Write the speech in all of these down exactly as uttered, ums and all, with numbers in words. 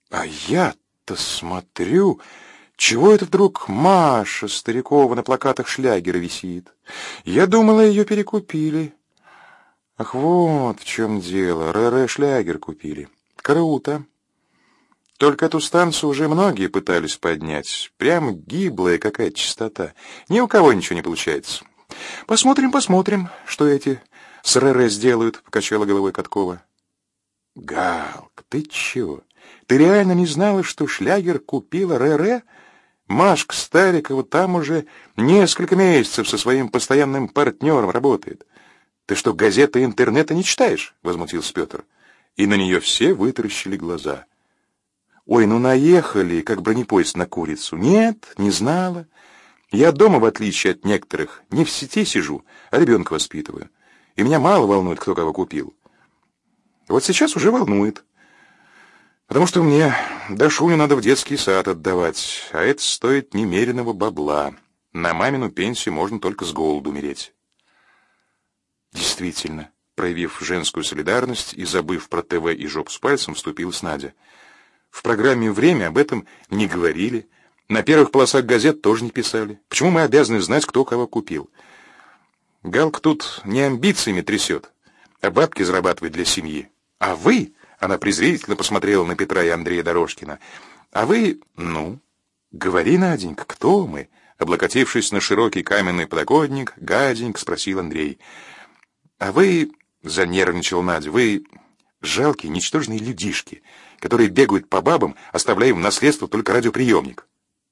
А я-то смотрю, чего это вдруг Маша Старикова на плакатах шлягера висит? Я думала, ее перекупили. Ах, вот в чем дело. РР шлягер купили. Круто. Только эту станцию уже многие пытались поднять. Прям гиблая какая-то частота. Ни у кого ничего не получается. Посмотрим, посмотрим, что эти с РР сделают, покачала головой Каткова. Галк, ты чего? Ты реально не знала, что шлягер купила РР? Машка Старикова там уже несколько месяцев со своим постоянным партнером работает. Ты что, газеты и интернета не читаешь? Возмутился Петр. И на нее все вытаращили глаза. Ой, ну наехали, как бронепоезд на курицу. Нет, не знала. Я дома, в отличие от некоторых, не в сети сижу, а ребенка воспитываю. И меня мало волнует, кто кого купил. Вот сейчас уже волнует. Потому что мне Дашуню надо в детский сад отдавать, а это стоит немеренного бабла. На мамину пенсию можно только с голоду умереть. Действительно, проявив женскую солидарность и забыв про ТВ и жопу с пальцем, вступилась Надя. В программе «Время» об этом не говорили, на первых полосах газет тоже не писали. Почему мы обязаны знать, кто кого купил? Галка тут не амбициями трясет, а бабки зарабатывает для семьи. А вы, она презрительно посмотрела на Петра и Андрея Дорожкина, а вы, ну, говори, Наденька, кто мы? Облокотившись на широкий каменный подоконник, гаденько спросил Андрей. А вы, занервничал Надя, вы жалкие, ничтожные людишки, которые бегают по бабам, оставляя им в наследство только радиоприемник.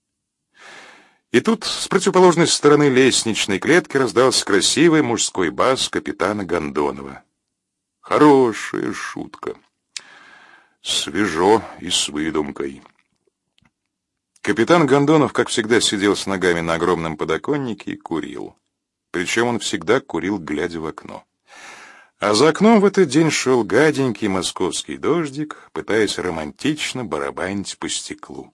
И тут с противоположной стороны лестничной клетки раздался красивый мужской бас капитана Гондонова. Хорошая шутка. Свежо и с выдумкой. Капитан Гондонов, как всегда, сидел с ногами на огромном подоконнике и курил. Причем он всегда курил, глядя в окно. А за окном в этот день шел гаденький московский дождик, пытаясь романтично барабанить по стеклу.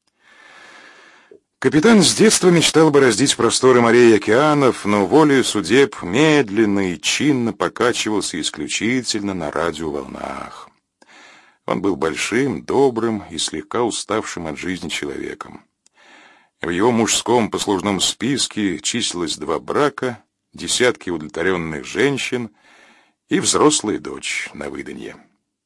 Капитан с детства мечтал бороздить просторы морей и океанов, но волею судеб медленно и чинно покачивался исключительно на радиоволнах. Он был большим, добрым и слегка уставшим от жизни человеком. В его мужском послужном списке числилось два брака, десятки удовлетворенных женщин и взрослая дочь на выданье.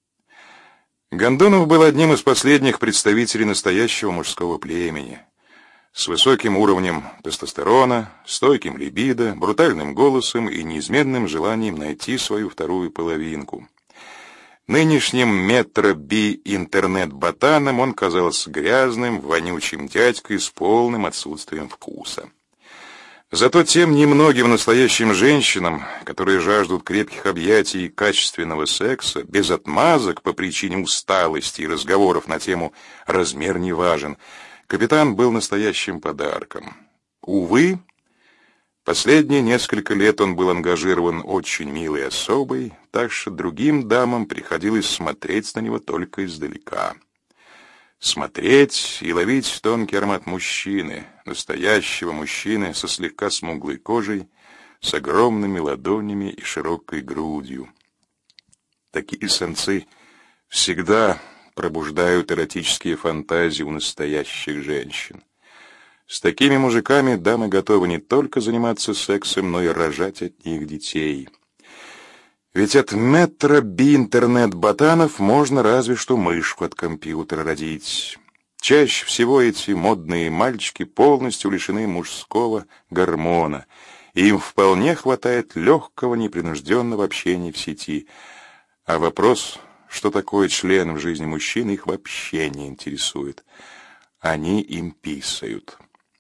Гондонов был одним из последних представителей настоящего мужского племени, с высоким уровнем тестостерона, стойким либидо, брутальным голосом и неизменным желанием найти свою вторую половинку. Нынешним метро-би интернет-ботаном он казался грязным, вонючим дядькой с полным отсутствием вкуса. Зато тем немногим настоящим женщинам, которые жаждут крепких объятий и качественного секса, без отмазок по причине усталости и разговоров на тему «размер не важен», капитан был настоящим подарком. Увы, последние несколько лет он был ангажирован очень милой особой, так что другим дамам приходилось смотреть на него только издалека. Смотреть и ловить тонкий аромат мужчины, настоящего мужчины со слегка смуглой кожей, с огромными ладонями и широкой грудью. Такие самцы всегда пробуждают эротические фантазии у настоящих женщин. С такими мужиками дамы готовы не только заниматься сексом, но и рожать от них детей. Ведь от метро-би-интернет-ботанов можно разве что мышку от компьютера родить. Чаще всего эти модные мальчики полностью лишены мужского гормона, и им вполне хватает легкого непринужденного общения в сети. А вопрос, что такое член в жизни мужчины, их вообще не интересует. Они им писают.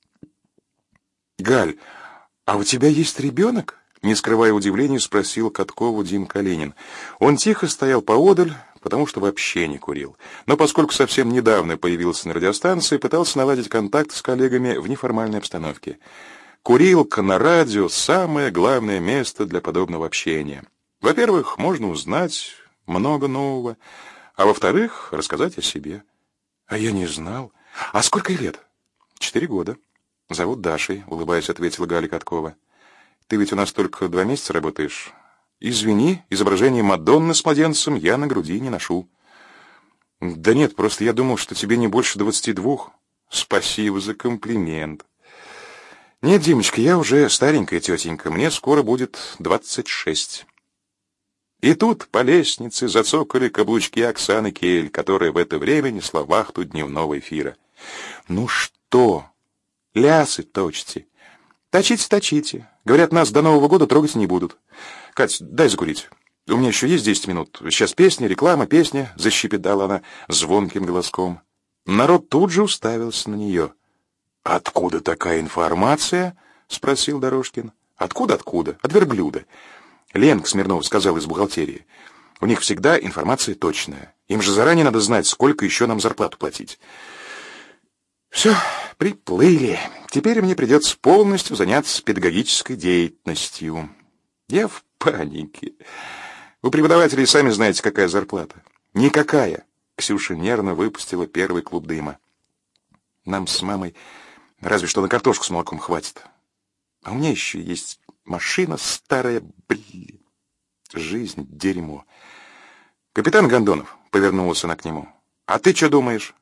«Галь, а у тебя есть ребенок?» Не скрывая удивления, спросил Каткову Дим Калинин. Он тихо стоял поодаль, потому что вообще не курил. Но поскольку совсем недавно появился на радиостанции, пытался наладить контакт с коллегами в неформальной обстановке. Курилка на радио — самое главное место для подобного общения. Во-первых, можно узнать много нового, а во-вторых, рассказать о себе. А я не знал. А сколько лет? Четыре года. Зовут Дашей, улыбаясь, ответила Галя Каткова. Ты ведь у нас только два месяца работаешь. Извини, изображение Мадонны с младенцем я на груди не ношу. Да нет, просто я думал, что тебе не больше двадцати двух. Спасибо за комплимент. Нет, Димочка, я уже старенькая тетенька, мне скоро будет двадцать шесть. И тут по лестнице зацокали каблучки Оксаны Кель, которая в это время несла вахту дневного эфира. Ну что, лясы точите? Точите, точите. Говорят, нас до Нового года трогать не будут. Кать, дай закурить. У меня еще есть десять минут. Сейчас песня, реклама, песня, защепетала она звонким голоском. Народ тут же уставился на нее. Откуда такая информация? Спросил Дорожкин. Откуда, откуда? От верблюда. Ленка Смирнова сказала из бухгалтерии. У них всегда информация точная. Им же заранее надо знать, сколько еще нам зарплату платить. Все, приплыли. Теперь мне придется полностью заняться педагогической деятельностью. Я в панике. У преподавателей сами знаете, какая зарплата. Никакая. Ксюша нервно выпустила первый клуб дыма. Нам с мамой разве что на картошку с молоком хватит. А у меня еще есть машина старая, блин. Жизнь — дерьмо. Капитан Гондонов, повернулась она к нему. А ты что думаешь?